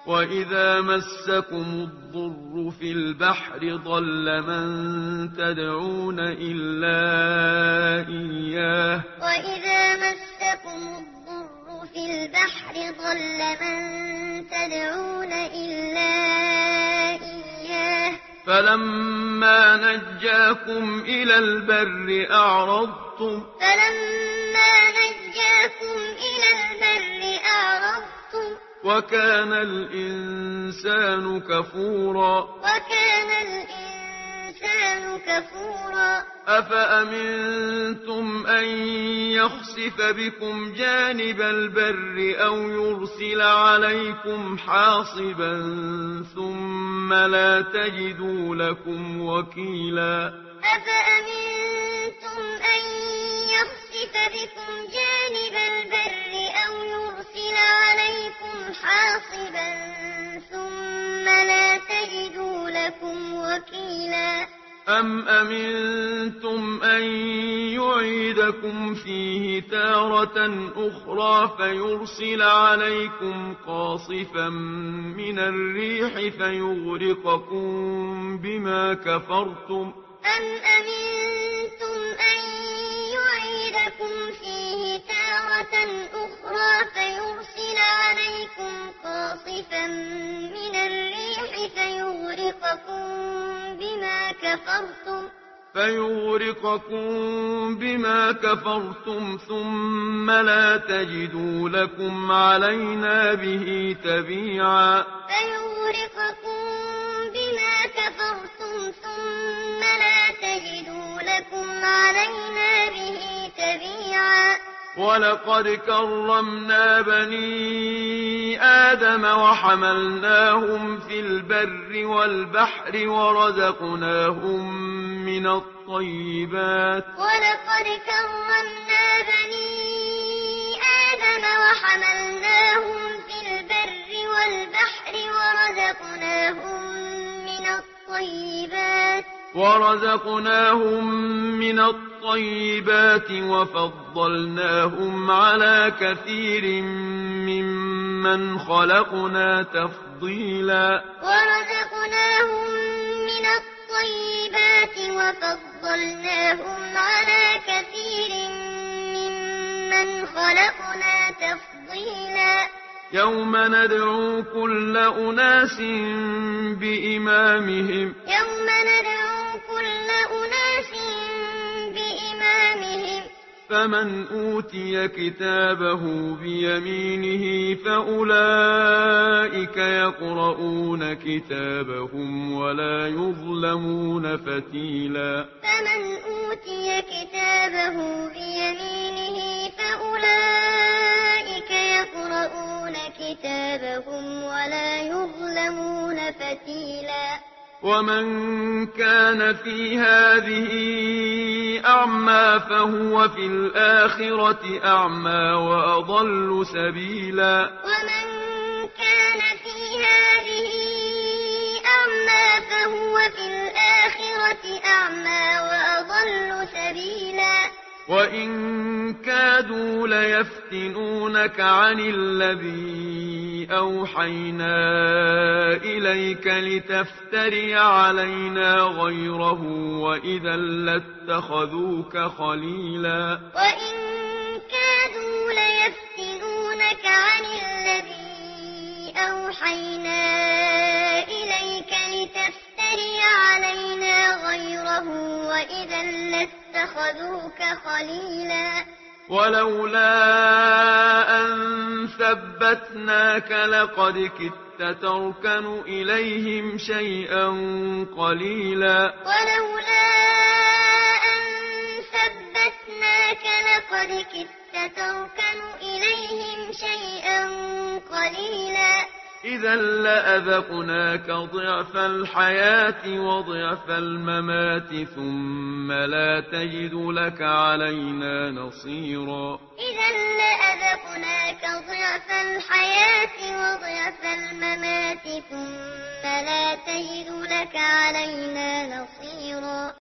وَإِذَا مَسَّكُمُ الضُّرُّ فِي الْبَحْرِ ضَلَّ مَن تَدْعُونَ إِلَّا إِيَّاهُ وَإِذَا مَسَّكُمُ الضُّرُّ فِي الْبَحْرِ ضَلَّ مَن تَدْعُونَ إِلَّا إِيَّاهُ فَلَمَّا نَجَّاكُمْ إِلَى الْبَرِّ أَعْرَضْتُمْ وَكَانَ الْإِنسَانُ كَفُورًا أَفَأَمِنتُمْ أَن يَخْسِفَ بِكُمْ جَانِبَ الْبَرِّ أَوْ يُرْسِلَ عَلَيْكُمْ حَاصِبًا ثُمَّ لَا تَجِدُوا لَكُمْ وَكِيلًا أَفَأَمِنتُمْ أَن يَخْسِفَ بِكُمْ جَانِبَ الْبَرِّ أَوْ يُرْسِلَ عَلَيْكُمْ حَاصِبًا ثُمَّ لَا تَجِدُوا لَكُمْ وَكِيلًا أَمْ أَمِنتُمْ أَن يُعِيدَكُمْ فِيهِ تَارَةً أُخْرَىٰ فَيُرْسِلَ عَلَيْكُمْ قَاصِفًا مِّنَ الرِّيحِ فَيُغْرِقَكُم بِمَا كَفَرْتُمْ أَمْ أَمِنتُمْ أَن يُعِيدَكُمْ فِيهِ تَارَةً أُخْرَىٰ فَيُرْسِلَ عَلَيْكُمْ قَاصِفًا مِّنَ الرِّيحِ فَيُغْرِقَكُم بِمَا كَفَرْتُمْ ثُمَّ لَا تَجِدُوا لَكُمْ عَلَيْنَا بِهِ تَبِيعًا وَلَقَدْ كَرَّمْنَا بَنِي آدَمَ وَحَمَلْنَاهُمْ فِي الْبَرِّ وَالْبَحْرِ ورزقناهم من الطيبات وفضلناهم على كثير ممن خلقنا تفضيلا يَوْمَ نَدْعُو كُلَّ أُنَاسٍ بِإِمَامِهِمْ فَمَنْ أُوتِيَ كِتَابَهُ بِيَمِينِهِ فَأُولَٰئِكَ يَقْرَءُونَ كِتَابَهُمْ وَلَا يُظْلَمُونَ فَتِيلًا فَمَنْ أُوتِيَ كِتَابَهُ بِيَمِينِهِ فَأُولَٰئِكَ يَقْرَءُونَ كِتَابَهُمْ وَلَا يُظْلَمُونَ فَتِيلًا وَمَن كَانَ فِي هَٰذِهِ أَعْمَىٰ فَهُوَ فِي الْآخِرَةِ أَعْمَىٰ وَأَضَلُّ سَبِيلًا وَمَن كَانَ فِي هَٰذِهِ أَعْمَىٰ فَهُوَ فِي الْآخِرَةِ أَعْمَىٰ وَأَضَلُّ سَبِيلًا وَإِن كَادُوا لَيَفْتِنُونَكَ عَنِ الَّذِي أَوْحَيْنَا إِلَيْكَ لِتَفْتَرِيَ عَلَيْنَا غَيْرَهُ وَإِذًا لَّاتَّخَذُوكَ خَلِيلًا وَإِن كَادُوا لَيَفْتِنُونَكَ عَنِ الَّذِي أَوْحَيْنَا إِلَيْكَ لِتَفْتَرِيَ عَلَيْنَا غَيْرَهُ وَإِذًا لَّاتَّخَذُوكَ خَلِيلًا وَلَوْلَا أَن ثَبَّتْنَاكَ لَقَدْ كِدتَّ تَرْكَنُ إِلَيْهِمْ شَيْئًا قَلِيلًا وَلَوْلَا أَن ثَبَّتْنَاكَ لَقَدْ كِدتَّ تَرْكَنُ إِلَيْهِمْ شَيْئًا قَلِيلًا إِذًا لَّأَذَقْنَاكَ ضِعْفَ الْحَيَاةِ وَضِعْفَ الْمَمَاتِ ثُمَّ لَا تَجِدُ لَكَ عَلَيْنَا نَصِيرًا إِذًا لَّأَذَقْنَاكَ ضِعْفَ الْحَيَاةِ وَضِعْفَ الْمَمَاتِ ثُمَّ لَا تَجِدُ لَكَ عَلَيْنَا نَصِيرًا